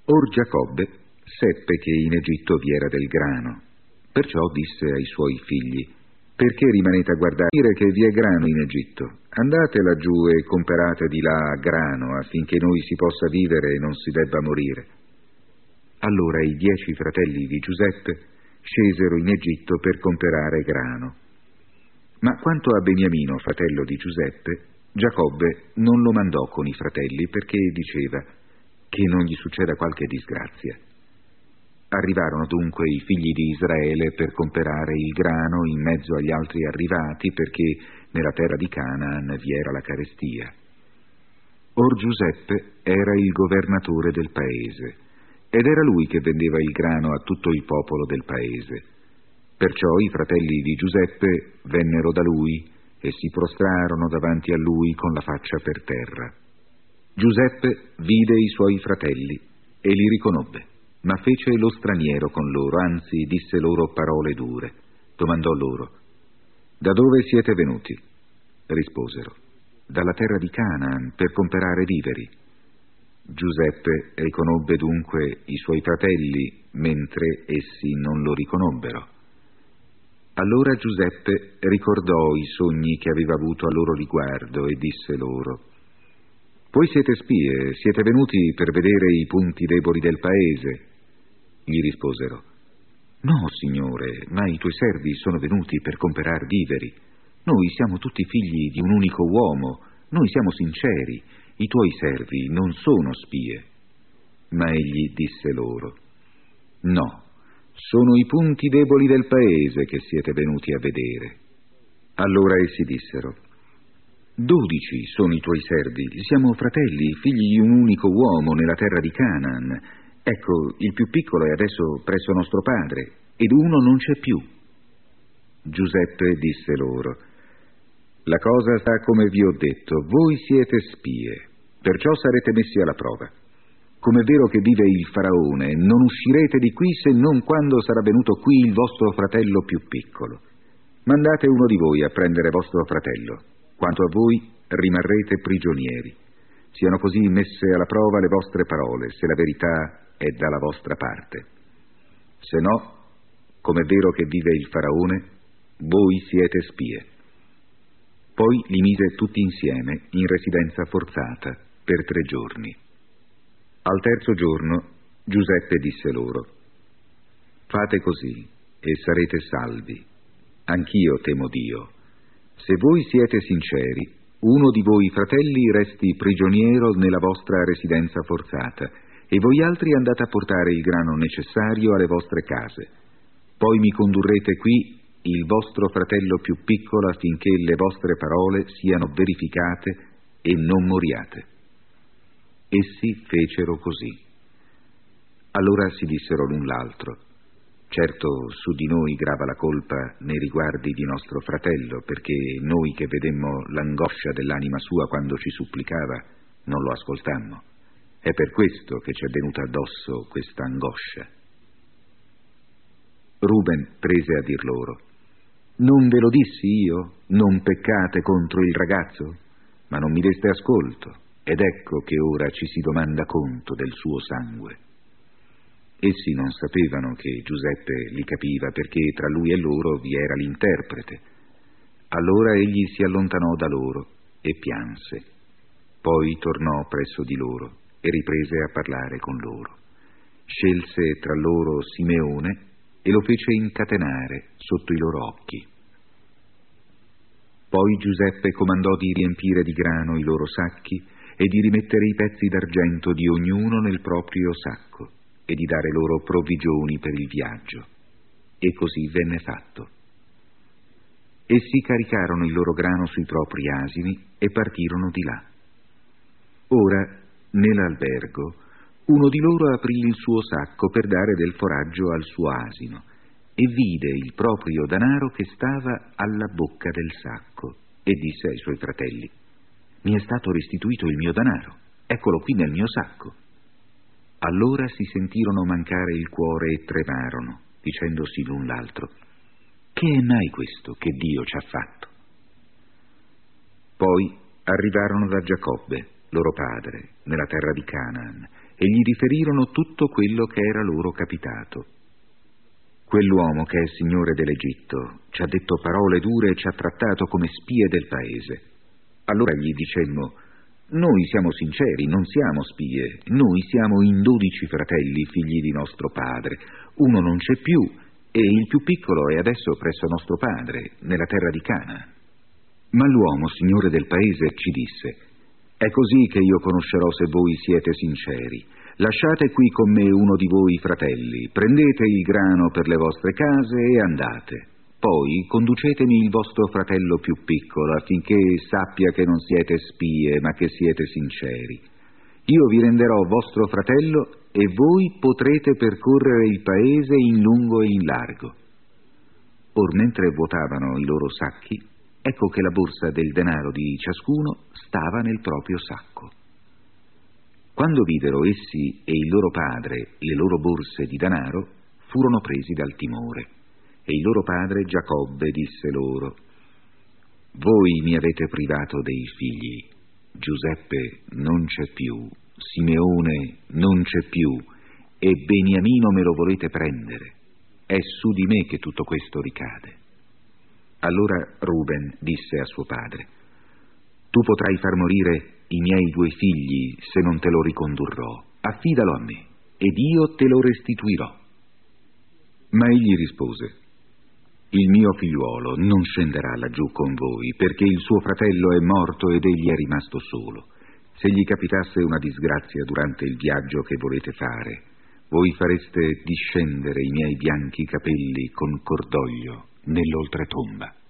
Or Giacobbe seppe che in Egitto vi era del grano, perciò disse ai suoi figli: perché rimanete a guardare che vi è grano in Egitto? Andate laggiù e comperate di là grano, affinché noi si possa vivere e non si debba morire. Allora i 10 fratelli di Giuseppe scesero in Egitto per comperare grano. Ma quanto a Beniamino, fratello di Giuseppe, Giacobbe non lo mandò con i fratelli, perché diceva: che non gli succeda qualche disgrazia. Arrivarono dunque i figli di Israele per comperare il grano in mezzo agli altri arrivati, perché nella terra di Canaan vi era la carestia. Or Giuseppe era il governatore del paese, ed era lui che vendeva il grano a tutto il popolo del paese. Perciò i fratelli di Giuseppe vennero da lui e si prostrarono davanti a lui con la faccia per terra. Giuseppe vide i suoi fratelli e li riconobbe, ma fece lo straniero con loro, anzi disse loro parole dure. Domandò loro: da dove siete venuti? Risposero: dalla terra di Canaan, per comperare viveri. Giuseppe riconobbe dunque i suoi fratelli, mentre essi non lo riconobbero. Allora Giuseppe ricordò i sogni che aveva avuto a loro riguardo e disse loro: voi siete spie, siete venuti per vedere i punti deboli del paese. Gli risposero: no, signore, ma i tuoi servi sono venuti per comperar viveri. Noi siamo tutti figli di un unico uomo, noi siamo sinceri, i tuoi servi non sono spie. Ma egli disse loro: no, sono i punti deboli del paese che siete venuti a vedere. Allora essi dissero: 12 sono i tuoi servi, siamo fratelli, figli di un unico uomo nella terra di Canaan. Ecco, il più piccolo è adesso presso nostro padre, ed uno non c'è più. Giuseppe disse loro: la cosa sta come vi ho detto, voi siete spie, perciò sarete messi alla prova. Come è vero che vive il faraone, non uscirete di qui se non quando sarà venuto qui il vostro fratello più piccolo. Mandate uno di voi a prendere vostro fratello. Quanto a voi, rimarrete prigionieri. Siano così messe alla prova le vostre parole, se la verità è dalla vostra parte. Se no, come è vero che vive il faraone, voi siete spie. Poi li mise tutti insieme in residenza forzata per 3 giorni. Al terzo giorno Giuseppe disse loro: fate così e sarete salvi. Anch'io temo Dio. Se voi siete sinceri, uno di voi fratelli resti prigioniero nella vostra residenza forzata, e voi altri andate a portare il grano necessario alle vostre case. Poi mi condurrete qui il vostro fratello più piccolo, affinché le vostre parole siano verificate e non moriate. Essi fecero così. Allora si dissero l'un l'altro: certo, su di noi grava la colpa nei riguardi di nostro fratello, perché noi che vedemmo l'angoscia dell'anima sua quando ci supplicava, non lo ascoltammo. È per questo che ci è venuta addosso questa angoscia. Ruben prese a dir loro: non ve lo dissi io? Non peccate contro il ragazzo? Ma non mi deste ascolto, ed ecco che ora ci si domanda conto del suo sangue. Essi non sapevano che Giuseppe li capiva, perché tra lui e loro vi era l'interprete. Allora egli si allontanò da loro e pianse. Poi tornò presso di loro e riprese a parlare con loro. Scelse tra loro Simeone e lo fece incatenare sotto i loro occhi. Poi Giuseppe comandò di riempire di grano i loro sacchi e di rimettere i pezzi d'argento di ognuno nel proprio sacco e di dare loro provvigioni per il viaggio. E così venne fatto. Essi caricarono il loro grano sui propri asini e partirono di là. Ora, nell'albergo, uno di loro aprì il suo sacco per dare del foraggio al suo asino e vide il proprio danaro che stava alla bocca del sacco e disse ai suoi fratelli: mi è stato restituito il mio danaro, eccolo qui nel mio sacco. Allora si sentirono mancare il cuore e tremarono, dicendosi l'un l'altro: che è mai questo che Dio ci ha fatto? Poi arrivarono da Giacobbe, loro padre, nella terra di Canaan, e gli riferirono tutto quello che era loro capitato. Quell'uomo che è signore dell'Egitto ci ha detto parole dure e ci ha trattato come spie del paese. Allora gli dicemmo: noi siamo sinceri, non siamo spie, noi siamo in 12 fratelli, figli di nostro padre. Uno non c'è più e il più piccolo è adesso presso nostro padre, nella terra di Cana. Ma l'uomo, signore del paese, ci disse: è così che io conoscerò se voi siete sinceri. Lasciate qui con me uno di voi fratelli, prendete il grano per le vostre case e andate. Poi conducetemi il vostro fratello più piccolo, affinché sappia che non siete spie, ma che siete sinceri. Io vi renderò vostro fratello e voi potrete percorrere il paese in lungo e in largo. Or mentre vuotavano i loro sacchi, ecco che la borsa del denaro di ciascuno stava nel proprio sacco. Quando videro essi e il loro padre le loro borse di denaro, furono presi dal timore. E il loro padre Giacobbe disse loro: voi mi avete privato dei figli, Giuseppe non c'è più, Simeone non c'è più, e Beniamino me lo volete prendere. È su di me che tutto questo ricade. Allora Ruben disse a suo padre: tu potrai far morire i miei 2 figli se non te lo ricondurrò, affidalo a me, ed io te lo restituirò. Ma egli rispose: il mio figliuolo non scenderà laggiù con voi, perché il suo fratello è morto ed egli è rimasto solo. Se gli capitasse una disgrazia durante il viaggio che volete fare, voi fareste discendere i miei bianchi capelli con cordoglio nell'oltretomba.